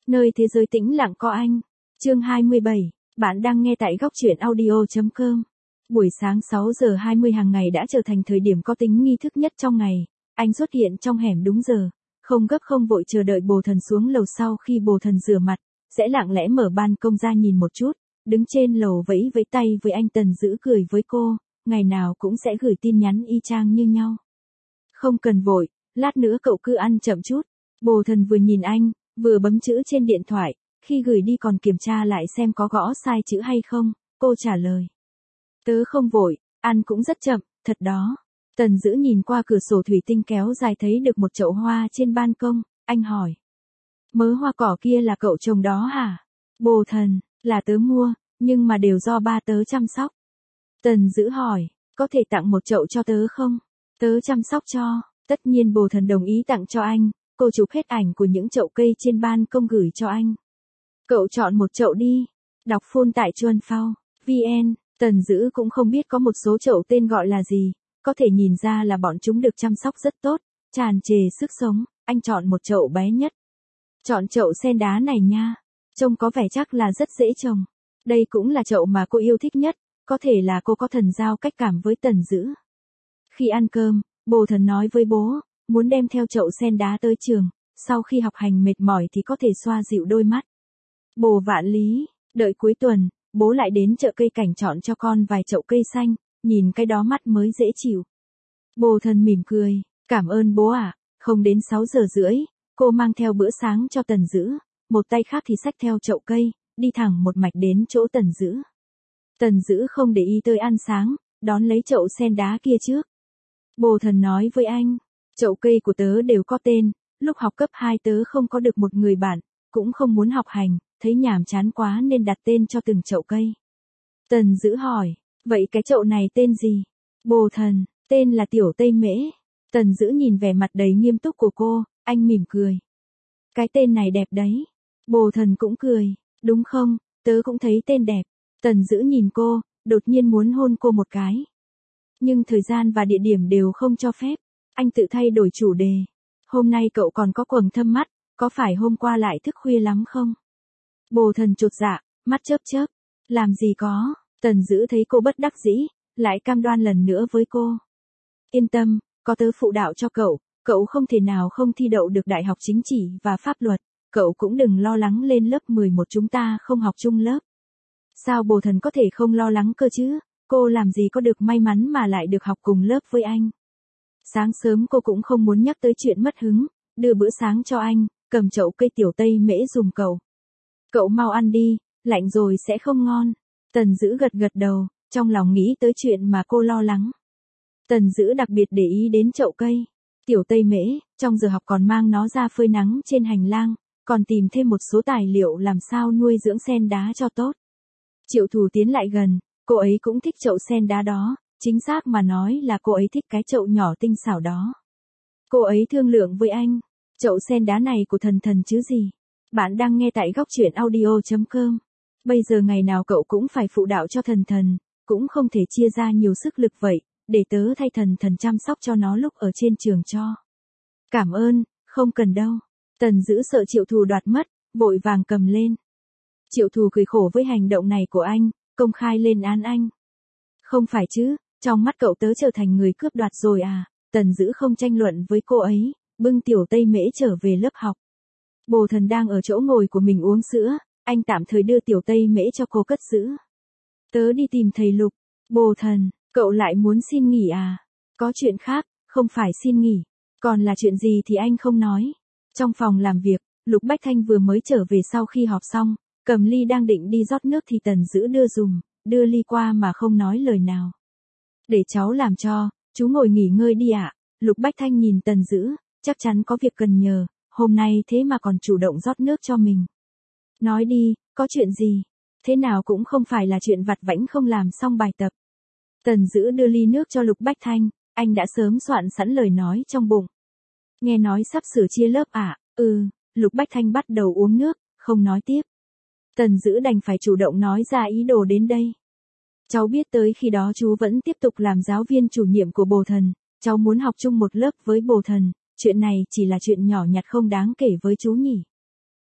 Nơi thế giới tĩnh lặng có anh. Chương 27, bạn đang nghe tại góc truyện audio.com. Buổi sáng 6 giờ 20 hàng ngày đã trở thành thời điểm có tính nghi thức nhất trong ngày. Anh xuất hiện trong hẻm đúng giờ, không gấp không vội chờ đợi Bồ Thần xuống lầu. Sau khi Bồ Thần rửa mặt, sẽ lặng lẽ mở ban công ra nhìn một chút, đứng trên lầu vẫy vẫy tay với anh. Tần Dữ cười với cô, ngày nào cũng sẽ gửi tin nhắn y chang như nhau. Không cần vội, lát nữa cậu cứ ăn chậm chút. Bồ Thần vừa nhìn anh, vừa bấm chữ trên điện thoại, khi gửi đi còn kiểm tra lại xem có gõ sai chữ hay không. Cô trả lời, tớ không vội, ăn cũng rất chậm, thật đó. Tần Dữ nhìn qua cửa sổ thủy tinh kéo dài thấy được một chậu hoa trên ban công, anh hỏi, mớ hoa cỏ kia là cậu trồng đó hả? Bồ Thần, là tớ mua, nhưng mà đều do ba tớ chăm sóc. Tần Dữ hỏi, có thể tặng một chậu cho tớ không? Tớ chăm sóc cho. Tất nhiên Bồ Thần đồng ý tặng cho anh. Cô chụp hết ảnh của những chậu cây trên ban công gửi cho anh. Cậu chọn một chậu đi. Đọc phone tại Chuan Phao, VN. Tần Dữ cũng không biết có một số chậu tên gọi là gì. Có thể nhìn ra là bọn chúng được chăm sóc rất tốt, tràn trề sức sống. Anh chọn một chậu bé nhất. Chọn chậu sen đá này nha. Trông có vẻ chắc là rất dễ trồng. Đây cũng là chậu mà cô yêu thích nhất. Có thể là cô có thần giao cách cảm với Tần Dữ. Khi ăn cơm, Bồ Thần nói với bố, muốn đem theo chậu sen đá tới trường, sau khi học hành mệt mỏi thì có thể xoa dịu đôi mắt. Bồ Vạn Lý, đợi cuối tuần, bố lại đến chợ cây cảnh chọn cho con vài chậu cây xanh, nhìn cái đó mắt mới dễ chịu. Bồ Thần mỉm cười, cảm ơn bố ạ. Không đến 6 giờ rưỡi, cô mang theo bữa sáng cho Tần Dữ, một tay khác thì xách theo chậu cây, đi thẳng một mạch đến chỗ Tần Dữ. Tần Dữ không để ý tới ăn sáng, đón lấy chậu sen đá kia trước. Bồ Thần nói với anh, chậu cây của tớ đều có tên, lúc học cấp 2 tớ không có được một người bạn, cũng không muốn học hành, thấy nhàm chán quá nên đặt tên cho từng chậu cây. Tần Dữ hỏi, vậy cái chậu này tên gì? Bồ Thần, tên là Tiểu Tây Mễ. Tần Dữ nhìn vẻ mặt đầy nghiêm túc của cô, anh mỉm cười. Cái tên này đẹp đấy. Bồ Thần cũng cười, đúng không, tớ cũng thấy tên đẹp. Tần Dữ nhìn cô, đột nhiên muốn hôn cô một cái. Nhưng thời gian và địa điểm đều không cho phép. Anh tự thay đổi chủ đề. Hôm nay cậu còn có quầng thâm mắt, có phải hôm qua lại thức khuya lắm không? Bồ Thần chột dạ, mắt chớp chớp. Làm gì có. Tần Dữ thấy cô bất đắc dĩ, lại cam đoan lần nữa với cô. Yên tâm, có tớ phụ đạo cho cậu không thể nào không thi đậu được đại học chính trị và pháp luật. Cậu cũng đừng lo lắng, lên lớp 11 chúng ta không học chung lớp. Sao Bồ Thần có thể không lo lắng cơ chứ? Cô làm gì có được may mắn mà lại được học cùng lớp với anh. Sáng sớm cô cũng không muốn nhắc tới chuyện mất hứng, đưa bữa sáng cho anh, cầm chậu cây Tiểu Tây Mễ dùm cậu. Cậu mau ăn đi, lạnh rồi sẽ không ngon. Tần Dữ gật gật đầu, trong lòng nghĩ tới chuyện mà cô lo lắng. Tần Dữ đặc biệt để ý đến chậu cây Tiểu Tây Mễ, trong giờ học còn mang nó ra phơi nắng trên hành lang, còn tìm thêm một số tài liệu làm sao nuôi dưỡng sen đá cho tốt. Triệu Thù tiến lại gần, cô ấy cũng thích chậu sen đá đó, chính xác mà nói là cô ấy thích cái chậu nhỏ tinh xảo đó. Cô ấy thương lượng với anh, chậu sen đá này của Thần Thần chứ gì. Bạn đang nghe tại góc truyện audio.com. Bây giờ ngày nào cậu cũng phải phụ đạo cho Thần Thần, cũng không thể chia ra nhiều sức lực vậy, để tớ thay Thần Thần chăm sóc cho nó lúc ở trên trường cho. Cảm ơn, không cần đâu. Tần Dữ sợ Triệu Thù đoạt mất, vội vàng cầm lên. Triệu Thù cười khổ với hành động này của anh, công khai lên án anh. Không phải chứ, trong mắt cậu tớ trở thành người cướp đoạt rồi à? Tần Dữ không tranh luận với cô ấy, bưng Tiểu Tây Mễ trở về lớp học. Bồ Thần đang ở chỗ ngồi của mình uống sữa, anh tạm thời đưa Tiểu Tây Mễ cho cô cất giữ. Tớ đi tìm thầy Lục. Bồ Thần, cậu lại muốn xin nghỉ à? Có chuyện khác, không phải xin nghỉ. Còn là chuyện gì thì anh không nói. Trong phòng làm việc, Lục Bách Thanh vừa mới trở về sau khi họp xong, cầm ly đang định đi rót nước thì Tần Dữ đưa ly qua mà không nói lời nào. Để cháu làm cho, chú ngồi nghỉ ngơi đi ạ. Lục Bách Thanh nhìn Tần Dữ, chắc chắn có việc cần nhờ, hôm nay thế mà còn chủ động rót nước cho mình. Nói đi, có chuyện gì? Thế nào cũng không phải là chuyện vặt vãnh không làm xong bài tập. Tần Dữ đưa ly nước cho Lục Bách Thanh, anh đã sớm soạn sẵn lời nói trong bụng. Nghe nói sắp sửa chia lớp à? Lục Bách Thanh bắt đầu uống nước, không nói tiếp. Tần Dữ đành phải chủ động nói ra ý đồ đến đây. Cháu biết tới khi đó chú vẫn tiếp tục làm giáo viên chủ nhiệm của Bồ Thần, cháu muốn học chung một lớp với Bồ Thần, chuyện này chỉ là chuyện nhỏ nhặt không đáng kể với chú nhỉ.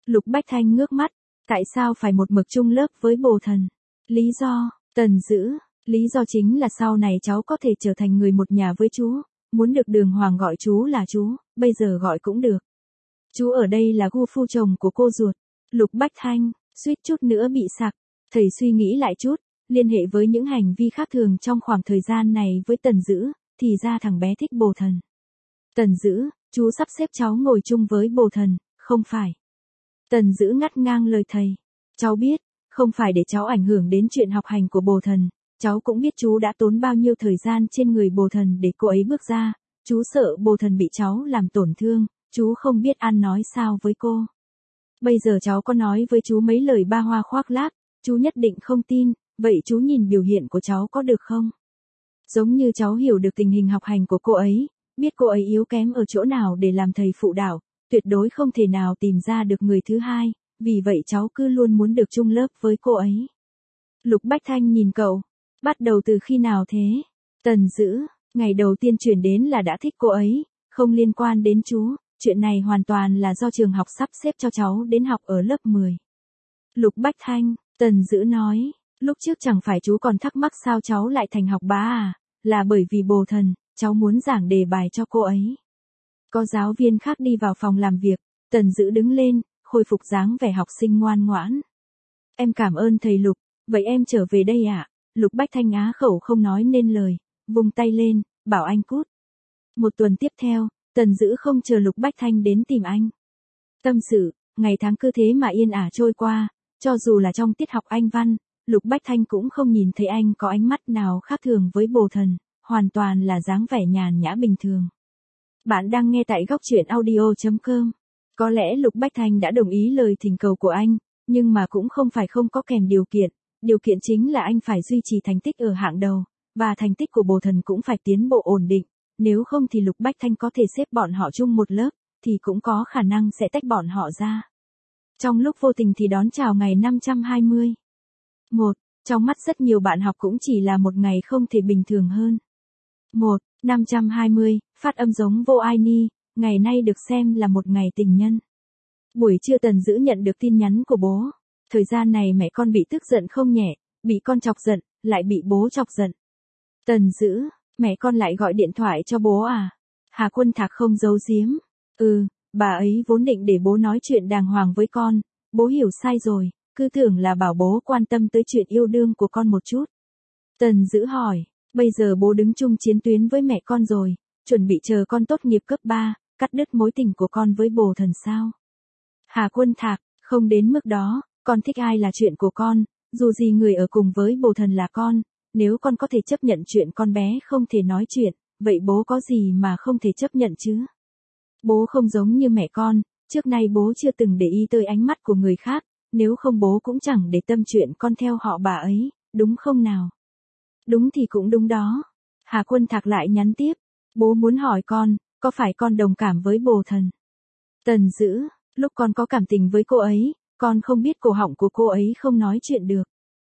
Lục Bách Thanh ngước mắt, tại sao phải một mực chung lớp với Bồ Thần? Lý do, Tần Dữ, lý do chính là sau này cháu có thể trở thành người một nhà với chú, muốn được Đường Hoàng gọi chú là chú, bây giờ gọi cũng được. Chú ở đây là gu phu chồng của cô ruột. Lục Bách Thanh, suýt chút nữa bị sặc. Thầy suy nghĩ lại chút, liên hệ với những hành vi khác thường trong khoảng thời gian này với Tần Dữ, thì ra thằng bé thích Bồ Thần. Tần Dữ, chú sắp xếp cháu ngồi chung với Bồ Thần, không phải. Tần Dữ ngắt ngang lời thầy. Cháu biết, không phải để cháu ảnh hưởng đến chuyện học hành của Bồ Thần, cháu cũng biết chú đã tốn bao nhiêu thời gian trên người Bồ Thần để cô ấy bước ra, chú sợ Bồ Thần bị cháu làm tổn thương, chú không biết ăn nói sao với cô. Bây giờ cháu có nói với chú mấy lời ba hoa khoác lác, chú nhất định không tin, vậy chú nhìn biểu hiện của cháu có được không? Giống như cháu hiểu được tình hình học hành của cô ấy, biết cô ấy yếu kém ở chỗ nào để làm thầy phụ đạo, tuyệt đối không thể nào tìm ra được người thứ hai, vì vậy cháu cứ luôn muốn được chung lớp với cô ấy. Lục Bách Thanh nhìn cậu, bắt đầu từ khi nào thế? Tần Dữ, ngày đầu tiên chuyển đến là đã thích cô ấy, không liên quan đến chú, chuyện này hoàn toàn là do trường học sắp xếp cho cháu đến học ở lớp 10. Lục Bách Thanh, Tần Dữ nói, lúc trước chẳng phải chú còn thắc mắc sao cháu lại thành học bá à, là bởi vì Bồ Thần, cháu muốn giảng đề bài cho cô ấy. Có giáo viên khác đi vào phòng làm việc, Tần Dữ đứng lên, khôi phục dáng vẻ học sinh ngoan ngoãn. Em cảm ơn thầy Lục, vậy em trở về đây ạ. Lục Bách Thanh á khẩu không nói nên lời, vung tay lên, bảo anh cút. Một tuần tiếp theo, Tần Dữ không chờ Lục Bách Thanh đến tìm anh. Tâm sự, ngày tháng cứ thế mà yên ả trôi qua, cho dù là trong tiết học Anh văn, Lục Bách Thanh cũng không nhìn thấy anh có ánh mắt nào khác thường với Bồ Thần, hoàn toàn là dáng vẻ nhàn nhã bình thường. Bạn đang nghe tại góc truyện audio.com. Có lẽ Lục Bách Thanh đã đồng ý lời thỉnh cầu của anh, nhưng mà cũng không phải không có kèm điều kiện chính là anh phải duy trì thành tích ở hạng đầu, và thành tích của Bồ Thần cũng phải tiến bộ ổn định, nếu không thì Lục Bách Thanh có thể xếp bọn họ chung một lớp, thì cũng có khả năng sẽ tách bọn họ ra. Trong lúc vô tình thì đón chào ngày 520. Trong mắt rất nhiều bạn học cũng chỉ là một ngày không thể bình thường hơn. 520, phát âm giống vô ai ni, ngày nay được xem là một ngày tình nhân. Buổi trưa Tần Dữ nhận được tin nhắn của bố. Thời gian này mẹ con bị tức giận không nhẹ, bị con chọc giận, lại bị bố chọc giận. Tần Dữ, mẹ con lại gọi điện thoại cho bố à? Hà Quân Thạc không giấu giếm. Bà ấy vốn định để bố nói chuyện đàng hoàng với con, bố hiểu sai rồi, cứ tưởng là bảo bố quan tâm tới chuyện yêu đương của con một chút. Tần Dữ hỏi, bây giờ bố đứng chung chiến tuyến với mẹ con rồi, chuẩn bị chờ con tốt nghiệp cấp 3, cắt đứt mối tình của con với Bồ Thần sao? Hà Quân Thạc, không đến mức đó, con thích ai là chuyện của con, dù gì người ở cùng với Bồ Thần là con, nếu con có thể chấp nhận chuyện con bé không thể nói chuyện, vậy bố có gì mà không thể chấp nhận chứ? Bố không giống như mẹ con, trước nay bố chưa từng để ý tới ánh mắt của người khác, nếu không bố cũng chẳng để tâm chuyện con theo họ bà ấy, đúng không nào? Đúng thì cũng đúng đó. Hà Quân Thạc lại nhắn tiếp, bố muốn hỏi con, có phải con đồng cảm với Bồ Thần? Tần Dữ, lúc con có cảm tình với cô ấy, con không biết cổ họng của cô ấy không nói chuyện được.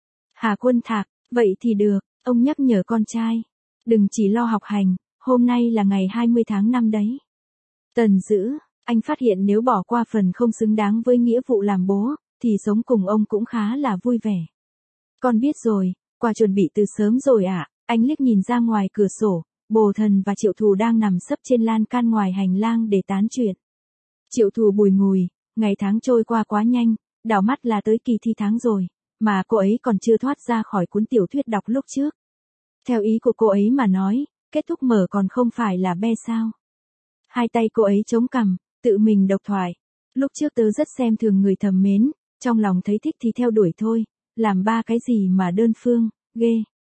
Hà Quân Thạc, vậy thì được, ông nhắc nhở con trai. Đừng chỉ lo học hành, hôm nay là ngày 20 tháng 5 đấy. Tần Dữ, anh phát hiện nếu bỏ qua phần không xứng đáng với nghĩa vụ làm bố, thì sống cùng ông cũng khá là vui vẻ. Con biết rồi, quà chuẩn bị từ sớm rồi ạ. Anh liếc nhìn ra ngoài cửa sổ, Bồ Thần và Triệu Thù đang nằm sấp trên lan can ngoài hành lang để tán chuyện. Triệu Thù bùi ngùi, ngày tháng trôi qua quá nhanh, đảo mắt là tới kỳ thi tháng rồi, mà cô ấy còn chưa thoát ra khỏi cuốn tiểu thuyết đọc lúc trước. Theo ý của cô ấy mà nói, kết thúc mở còn không phải là be sao. Hai tay cô ấy chống cằm, tự mình độc thoại. Lúc trước tớ rất xem thường người thầm mến, trong lòng thấy thích thì theo đuổi thôi, làm ba cái gì mà đơn phương, ghê.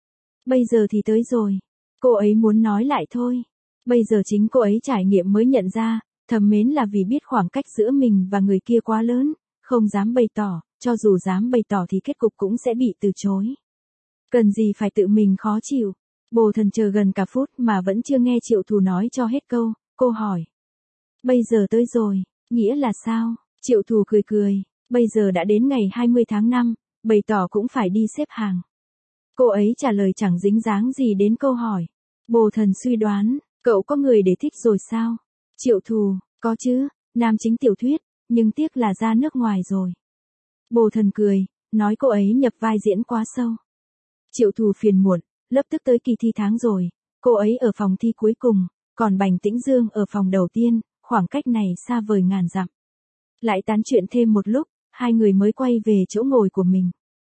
Bây giờ thì tới rồi. Cô ấy muốn nói lại thôi. Bây giờ chính cô ấy trải nghiệm mới nhận ra, thầm mến là vì biết khoảng cách giữa mình và người kia quá lớn, không dám bày tỏ, cho dù dám bày tỏ thì kết cục cũng sẽ bị từ chối. Cần gì phải tự mình khó chịu. Bồ Thần chờ gần cả phút mà vẫn chưa nghe Triệu Thù nói cho hết câu, cô hỏi. Bây giờ tới rồi, nghĩa là sao? Triệu Thù cười cười, bây giờ đã đến ngày 20 tháng 5, bày tỏ cũng phải đi xếp hàng. Cô ấy trả lời chẳng dính dáng gì đến câu hỏi. Bồ Thần suy đoán, cậu có người để thích rồi sao? Triệu Thù, có chứ, nam chính tiểu thuyết, nhưng tiếc là ra nước ngoài rồi. Bồ Thần cười, nói cô ấy nhập vai diễn quá sâu. Triệu Thù phiền muộn, lập tức tới kỳ thi tháng rồi, cô ấy ở phòng thi cuối cùng, còn Bành Tĩnh Dương ở phòng đầu tiên, khoảng cách này xa vời ngàn dặm. Lại tán chuyện thêm một lúc, hai người mới quay về chỗ ngồi của mình.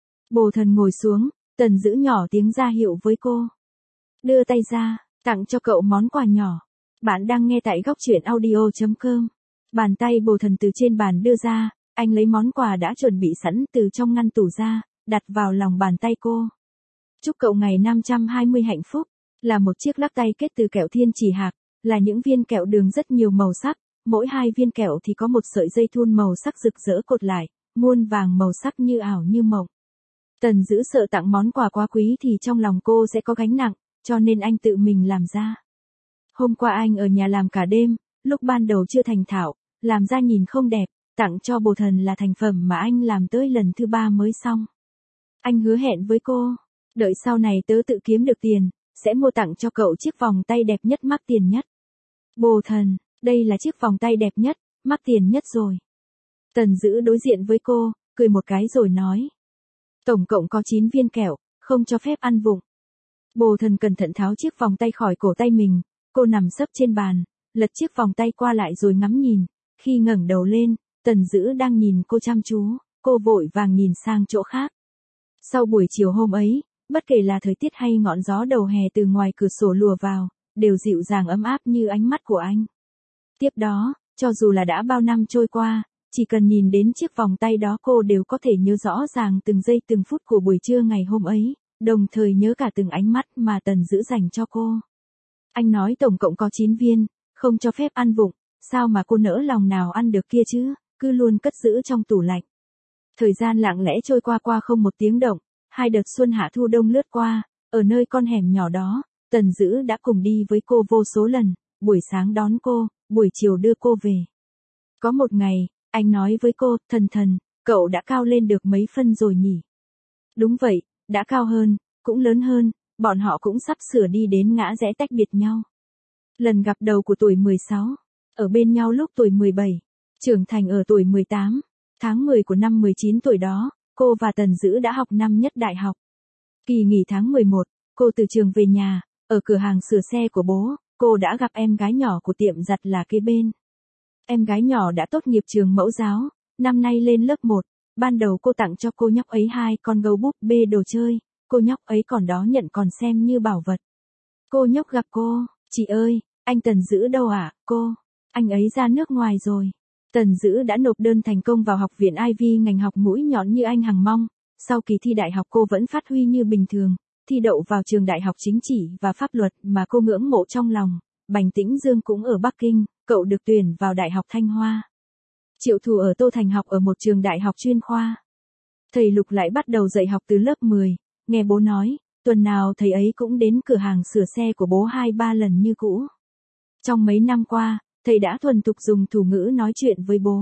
Bồ Thần ngồi xuống, Tần Dữ nhỏ tiếng ra hiệu với cô. Đưa tay ra, tặng cho cậu món quà nhỏ. Bạn đang nghe tại góc truyện audio.com. Bàn tay Bồ Thần từ trên bàn đưa ra, anh lấy món quà đã chuẩn bị sẵn từ trong ngăn tủ ra, đặt vào lòng bàn tay cô. Chúc cậu ngày 520 hạnh phúc, là một chiếc lắc tay kết từ kẹo thiên chỉ hạc, là những viên kẹo đường rất nhiều màu sắc, mỗi hai viên kẹo thì có một sợi dây thun màu sắc rực rỡ cột lại, muôn vàng màu sắc như ảo như mộng. Tần Dữ sợ tặng món quà quá quý thì trong lòng cô sẽ có gánh nặng, cho nên anh tự mình làm ra. Hôm qua anh ở nhà làm cả đêm, lúc ban đầu chưa thành thạo, làm ra nhìn không đẹp, tặng cho Bồ Thần là thành phẩm mà anh làm tới lần thứ 3 mới xong. Anh hứa hẹn với cô, đợi sau này tớ tự kiếm được tiền, sẽ mua tặng cho cậu chiếc vòng tay đẹp nhất mắc tiền nhất. Bồ Thần, đây là chiếc vòng tay đẹp nhất, mắc tiền nhất rồi. Tần Dữ đối diện với cô, cười một cái rồi nói. Tổng cộng có 9 viên kẹo, không cho phép ăn vụng. Bồ Thần cẩn thận tháo chiếc vòng tay khỏi cổ tay mình, cô nằm sấp trên bàn, lật chiếc vòng tay qua lại rồi ngắm nhìn, khi ngẩng đầu lên, Tần Dữ đang nhìn cô chăm chú, cô vội vàng nhìn sang chỗ khác. Sau buổi chiều hôm ấy, bất kể là thời tiết hay ngọn gió đầu hè từ ngoài cửa sổ lùa vào, đều dịu dàng ấm áp như ánh mắt của anh. Tiếp đó, cho dù là đã bao năm trôi qua, chỉ cần nhìn đến chiếc vòng tay đó cô đều có thể nhớ rõ ràng từng giây từng phút của buổi trưa ngày hôm ấy, đồng thời nhớ cả từng ánh mắt mà Tần Dữ dành cho cô. Anh nói tổng cộng có 9 viên, không cho phép ăn vụng, sao mà cô nỡ lòng nào ăn được kia chứ, cứ luôn cất giữ trong tủ lạnh. Thời gian lặng lẽ trôi qua không một tiếng động, hai đợt xuân hạ thu đông lướt qua, ở nơi con hẻm nhỏ đó, Tần Dữ đã cùng đi với cô vô số lần, buổi sáng đón cô, buổi chiều đưa cô về. Có một ngày, anh nói với cô, Thần, cậu đã cao lên được mấy phân rồi nhỉ? Đúng vậy, đã cao hơn, cũng lớn hơn, bọn họ cũng sắp sửa đi đến ngã rẽ tách biệt nhau. Lần gặp đầu của tuổi 16, ở bên nhau lúc tuổi 17, trưởng thành ở tuổi 18, tháng 10 của năm 19 tuổi đó, cô và Tần Dữ đã học năm nhất đại học. Kỳ nghỉ tháng 11, cô từ trường về nhà, ở cửa hàng sửa xe của bố, cô đã gặp em gái nhỏ của tiệm giặt là kế bên. Em gái nhỏ đã tốt nghiệp trường mẫu giáo, năm nay lên lớp 1, ban đầu cô tặng cho cô nhóc ấy 2 con gấu búp bê đồ chơi, cô nhóc ấy còn đó nhận còn xem như bảo vật. Cô nhóc gặp cô, chị ơi, anh Tần Dữ đâu ạ, cô, anh ấy ra nước ngoài rồi. Tần Dữ đã nộp đơn thành công vào học viện Ivy ngành học mũi nhọn như anh hằng mong, sau kỳ thi đại học cô vẫn phát huy như bình thường, thi đậu vào trường đại học chính trị và pháp luật mà cô ngưỡng mộ trong lòng. Bành Tĩnh Dương cũng ở Bắc Kinh, cậu được tuyển vào Đại học Thanh Hoa. Triệu Thù ở Tô Thành học ở một trường đại học chuyên khoa. Thầy Lục lại bắt đầu dạy học từ lớp 10, nghe bố nói, tuần nào thầy ấy cũng đến cửa hàng sửa xe của bố 2-3 lần như cũ. Trong mấy năm qua, thầy đã thuần thục dùng thủ ngữ nói chuyện với bố.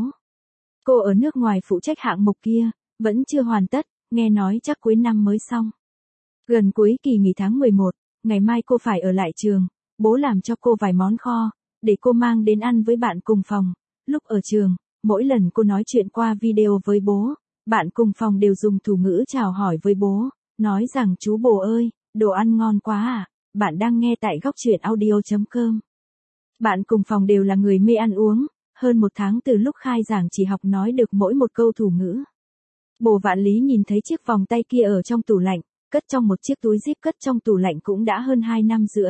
Cô ở nước ngoài phụ trách hạng mục kia, vẫn chưa hoàn tất, nghe nói chắc cuối năm mới xong. Gần cuối kỳ nghỉ tháng 11, ngày mai cô phải ở lại trường, bố làm cho cô vài món kho, để cô mang đến ăn với bạn cùng phòng. Lúc ở trường, mỗi lần cô nói chuyện qua video với bố, bạn cùng phòng đều dùng thủ ngữ chào hỏi với bố, nói rằng chú bồ ơi, đồ ăn ngon quá à, bạn đang nghe tại góc truyện audio.com. Bạn cùng phòng đều là người mê ăn uống, hơn một tháng từ lúc khai giảng chỉ học nói được mỗi một câu thủ ngữ. Bồ Vạn Lý nhìn thấy chiếc vòng tay kia ở trong tủ lạnh, cất trong một chiếc túi zip cất trong tủ lạnh cũng đã hơn 2 năm rưỡi.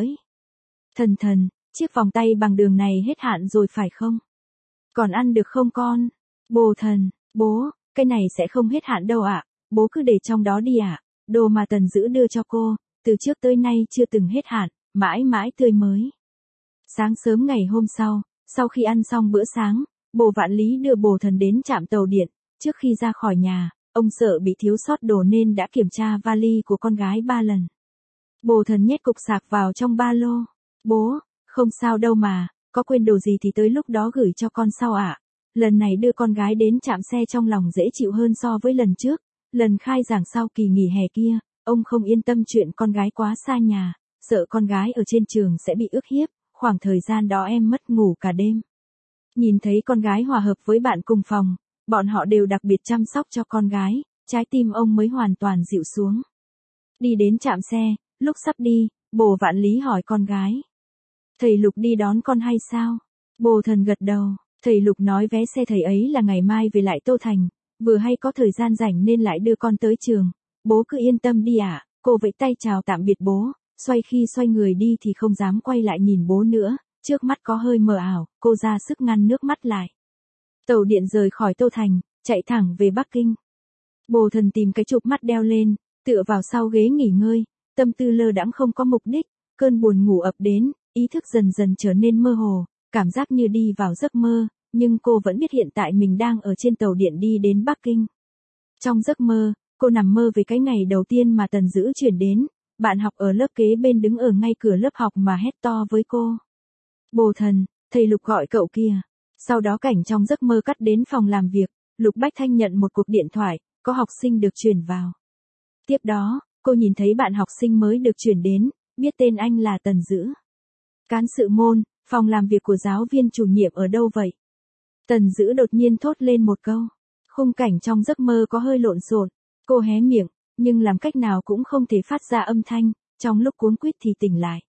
Thần, chiếc vòng tay bằng đường này hết hạn rồi phải không? Còn ăn được không con? Bồ Thần, bố, cái này sẽ không hết hạn đâu ạ, bố cứ để trong đó đi ạ. Đồ mà Tần Dữ đưa cho cô, từ trước tới nay chưa từng hết hạn, mãi mãi tươi mới. Sáng sớm ngày hôm sau khi ăn xong bữa sáng, Bồ Vạn Lý đưa Bồ Thần đến trạm tàu điện, trước khi ra khỏi nhà, ông sợ bị thiếu sót đồ nên đã kiểm tra vali của con gái 3 lần. Bồ Thần nhét cục sạc vào trong ba lô. Bố, không sao đâu mà, có quên đồ gì thì tới lúc đó gửi cho con sau ạ. Lần này đưa con gái đến trạm xe trong lòng dễ chịu hơn so với lần trước, lần khai giảng sau kỳ nghỉ hè kia, ông không yên tâm chuyện con gái quá xa nhà, sợ con gái ở trên trường sẽ bị ức hiếp, khoảng thời gian đó em mất ngủ cả đêm. Nhìn thấy con gái hòa hợp với bạn cùng phòng, bọn họ đều đặc biệt chăm sóc cho con gái, trái tim ông mới hoàn toàn dịu xuống. Đi đến trạm xe, lúc sắp đi, Bồ Vạn Lý hỏi con gái. Thầy Lục đi đón con hay sao? Bồ Thần gật đầu, thầy Lục nói vé xe thầy ấy là ngày mai về lại Tô Thành, vừa hay có thời gian rảnh nên lại đưa con tới trường. Bố cứ yên tâm đi ạ. Cô vẫy tay chào tạm biệt bố, xoay người đi thì không dám quay lại nhìn bố nữa, trước mắt có hơi mờ ảo, cô ra sức ngăn nước mắt lại. Tàu điện rời khỏi Tô Thành, chạy thẳng về Bắc Kinh. Bồ Thần tìm cái chụp mắt đeo lên, tựa vào sau ghế nghỉ ngơi, tâm tư lơ đãng không có mục đích, cơn buồn ngủ ập đến, ý thức dần dần trở nên mơ hồ, cảm giác như đi vào giấc mơ, nhưng cô vẫn biết hiện tại mình đang ở trên tàu điện đi đến Bắc Kinh. Trong giấc mơ, cô nằm mơ về cái ngày đầu tiên mà Tần Dữ chuyển đến, bạn học ở lớp kế bên đứng ở ngay cửa lớp học mà hét to với cô. Bồ Thần, thầy Lục gọi cậu kìa. Sau đó cảnh trong giấc mơ cắt đến phòng làm việc, Lục Bách Thanh nhận một cuộc điện thoại, có học sinh được chuyển vào. Tiếp đó, cô nhìn thấy bạn học sinh mới được chuyển đến, biết tên anh là Tần Dữ. Cán sự môn, phòng làm việc của giáo viên chủ nhiệm ở đâu vậy? Tần Dữ đột nhiên thốt lên một câu. Khung cảnh trong giấc mơ có hơi lộn xộn, cô hé miệng, nhưng làm cách nào cũng không thể phát ra âm thanh, trong lúc cuống quýt thì tỉnh lại.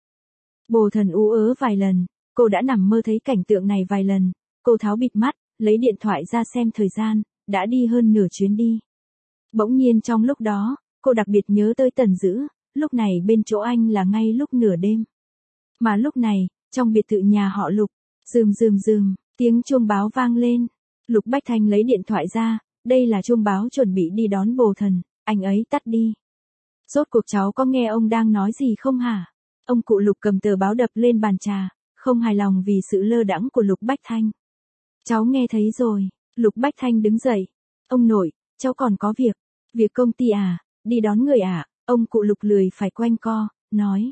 Bồ Thần ú ớ vài lần, cô đã nằm mơ thấy cảnh tượng này vài lần, cô tháo bịt mắt, lấy điện thoại ra xem thời gian, đã đi hơn nửa chuyến đi. Bỗng nhiên trong lúc đó, cô đặc biệt nhớ tới Tần Dữ, lúc này bên chỗ anh là ngay lúc nửa đêm. Mà lúc này, trong biệt thự nhà họ Lục, rườm, tiếng chuông báo vang lên. Lục Bách Thanh lấy điện thoại ra, đây là chuông báo chuẩn bị đi đón Bồ Thần, anh ấy tắt đi. Rốt cuộc cháu có nghe ông đang nói gì không hả? Ông cụ Lục cầm tờ báo đập lên bàn trà, không hài lòng vì sự lơ đãng của Lục Bách Thanh. Cháu nghe thấy rồi, Lục Bách Thanh đứng dậy. Ông nội, cháu còn có việc. Việc công ty à, đi đón người à? Ông cụ Lục lười phải quanh co, nói.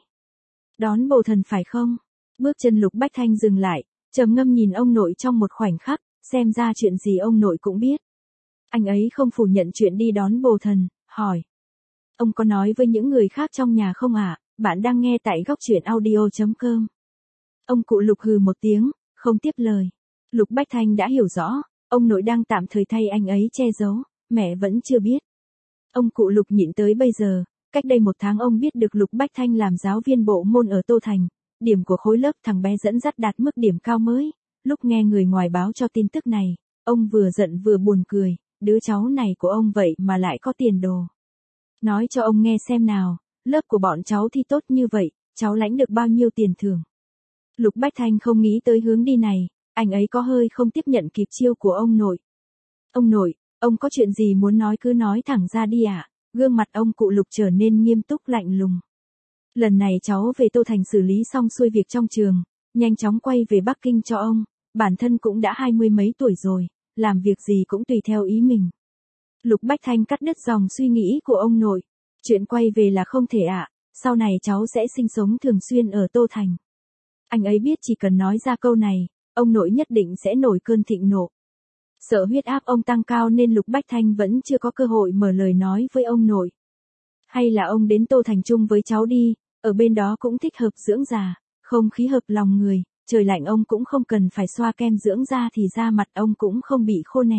Đón Bồ Thần phải không? Bước chân Lục Bách Thanh dừng lại, trầm ngâm nhìn ông nội trong một khoảnh khắc, xem ra chuyện gì ông nội cũng biết. Anh ấy không phủ nhận chuyện đi đón Bồ Thần, hỏi. Ông có nói với những người khác trong nhà không ạ? Bạn đang nghe tại góc truyện audio.com. Ông cụ Lục hừ một tiếng, không tiếp lời. Lục Bách Thanh đã hiểu rõ, ông nội đang tạm thời thay anh ấy che giấu, mẹ vẫn chưa biết. Ông cụ Lục nhịn tới bây giờ, cách đây 1 tháng ông biết được Lục Bách Thanh làm giáo viên bộ môn ở Tô Thành, điểm của khối lớp thằng bé dẫn dắt đạt mức điểm cao mới. Lúc nghe người ngoài báo cho tin tức này, ông vừa giận vừa buồn cười, đứa cháu này của ông vậy mà lại có tiền đồ. Nói cho ông nghe xem nào, lớp của bọn cháu thi tốt như vậy, cháu lãnh được bao nhiêu tiền thưởng. Lục Bách Thanh không nghĩ tới hướng đi này, anh ấy có hơi không tiếp nhận kịp chiêu của ông nội. Ông nội, ông có chuyện gì muốn nói cứ nói thẳng ra đi ạ. Gương mặt ông cụ Lục trở nên nghiêm túc lạnh lùng. Lần này cháu về Tô Thành xử lý xong xuôi việc trong trường, nhanh chóng quay về Bắc Kinh cho ông, bản thân cũng đã 20 mấy tuổi rồi, làm việc gì cũng tùy theo ý mình. Lục Bách Thanh cắt đứt dòng suy nghĩ của ông nội. Chuyện quay về là không thể ạ, sau này cháu sẽ sinh sống thường xuyên ở Tô Thành. Anh ấy biết chỉ cần nói ra câu này, ông nội nhất định sẽ nổi cơn thịnh nộ. Sợ huyết áp ông tăng cao nên Lục Bách Thanh vẫn chưa có cơ hội mở lời nói với ông nội. Hay là ông đến Tô Thành chung với cháu đi, ở bên đó cũng thích hợp dưỡng già, không khí hợp lòng người, trời lạnh ông cũng không cần phải xoa kem dưỡng da thì da mặt ông cũng không bị khô nẻ.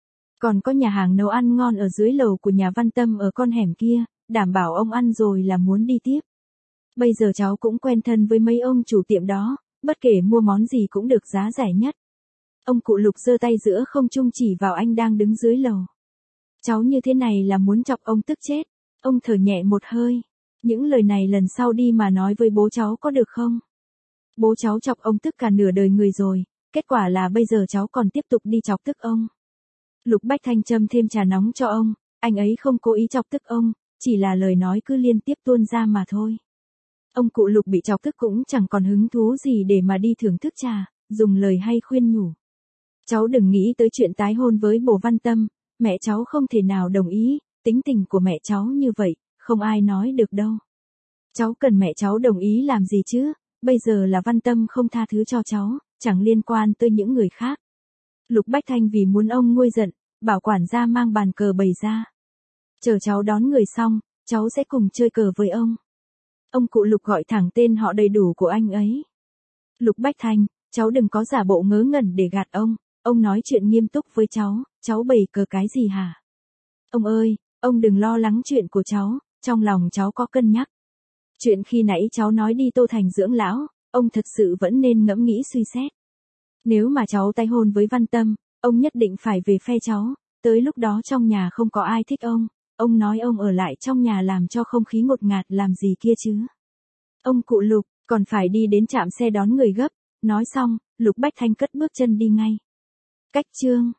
Còn có nhà hàng nấu ăn ngon ở dưới lầu của nhà Văn Tâm ở con hẻm kia, đảm bảo ông ăn rồi là muốn đi tiếp. Bây giờ cháu cũng quen thân với mấy ông chủ tiệm đó, bất kể mua món gì cũng được giá rẻ nhất. Ông cụ Lục giơ tay giữa không trung chỉ vào anh đang đứng dưới lầu. Cháu như thế này là muốn chọc ông tức chết. Ông thở nhẹ một hơi. Những lời này lần sau đi mà nói với bố cháu có được không? Bố cháu chọc ông tức cả nửa đời người rồi, kết quả là bây giờ cháu còn tiếp tục đi chọc tức ông. Lục Bách Thanh châm thêm trà nóng cho ông, anh ấy không cố ý chọc tức ông, chỉ là lời nói cứ liên tiếp tuôn ra mà thôi. Ông cụ Lục bị chọc tức cũng chẳng còn hứng thú gì để mà đi thưởng thức trà, dùng lời hay khuyên nhủ. Cháu đừng nghĩ tới chuyện tái hôn với bố Văn Tâm, mẹ cháu không thể nào đồng ý, tính tình của mẹ cháu như vậy, không ai nói được đâu. Cháu cần mẹ cháu đồng ý làm gì chứ, bây giờ là Văn Tâm không tha thứ cho cháu, chẳng liên quan tới những người khác. Lục Bách Thanh vì muốn ông nguôi giận, bảo quản gia mang bàn cờ bày ra. Chờ cháu đón người xong, cháu sẽ cùng chơi cờ với ông. Ông cụ Lục gọi thẳng tên họ đầy đủ của anh ấy. Lục Bách Thanh, cháu đừng có giả bộ ngớ ngẩn để gạt ông nói chuyện nghiêm túc với cháu bày cờ cái gì hả? Ông ơi, ông đừng lo lắng chuyện của cháu, trong lòng cháu có cân nhắc. Chuyện khi nãy cháu nói đi Tô Thành dưỡng lão, ông thật sự vẫn nên ngẫm nghĩ suy xét. Nếu mà cháu tái hôn với Văn Tâm, ông nhất định phải về phe cháu, tới lúc đó trong nhà không có ai thích ông nói ông ở lại trong nhà làm cho không khí ngột ngạt làm gì kia chứ. Ông cụ Lục, còn phải đi đến trạm xe đón người gấp, nói xong, Lục Bách Thanh cất bước chân đi ngay. Cách chương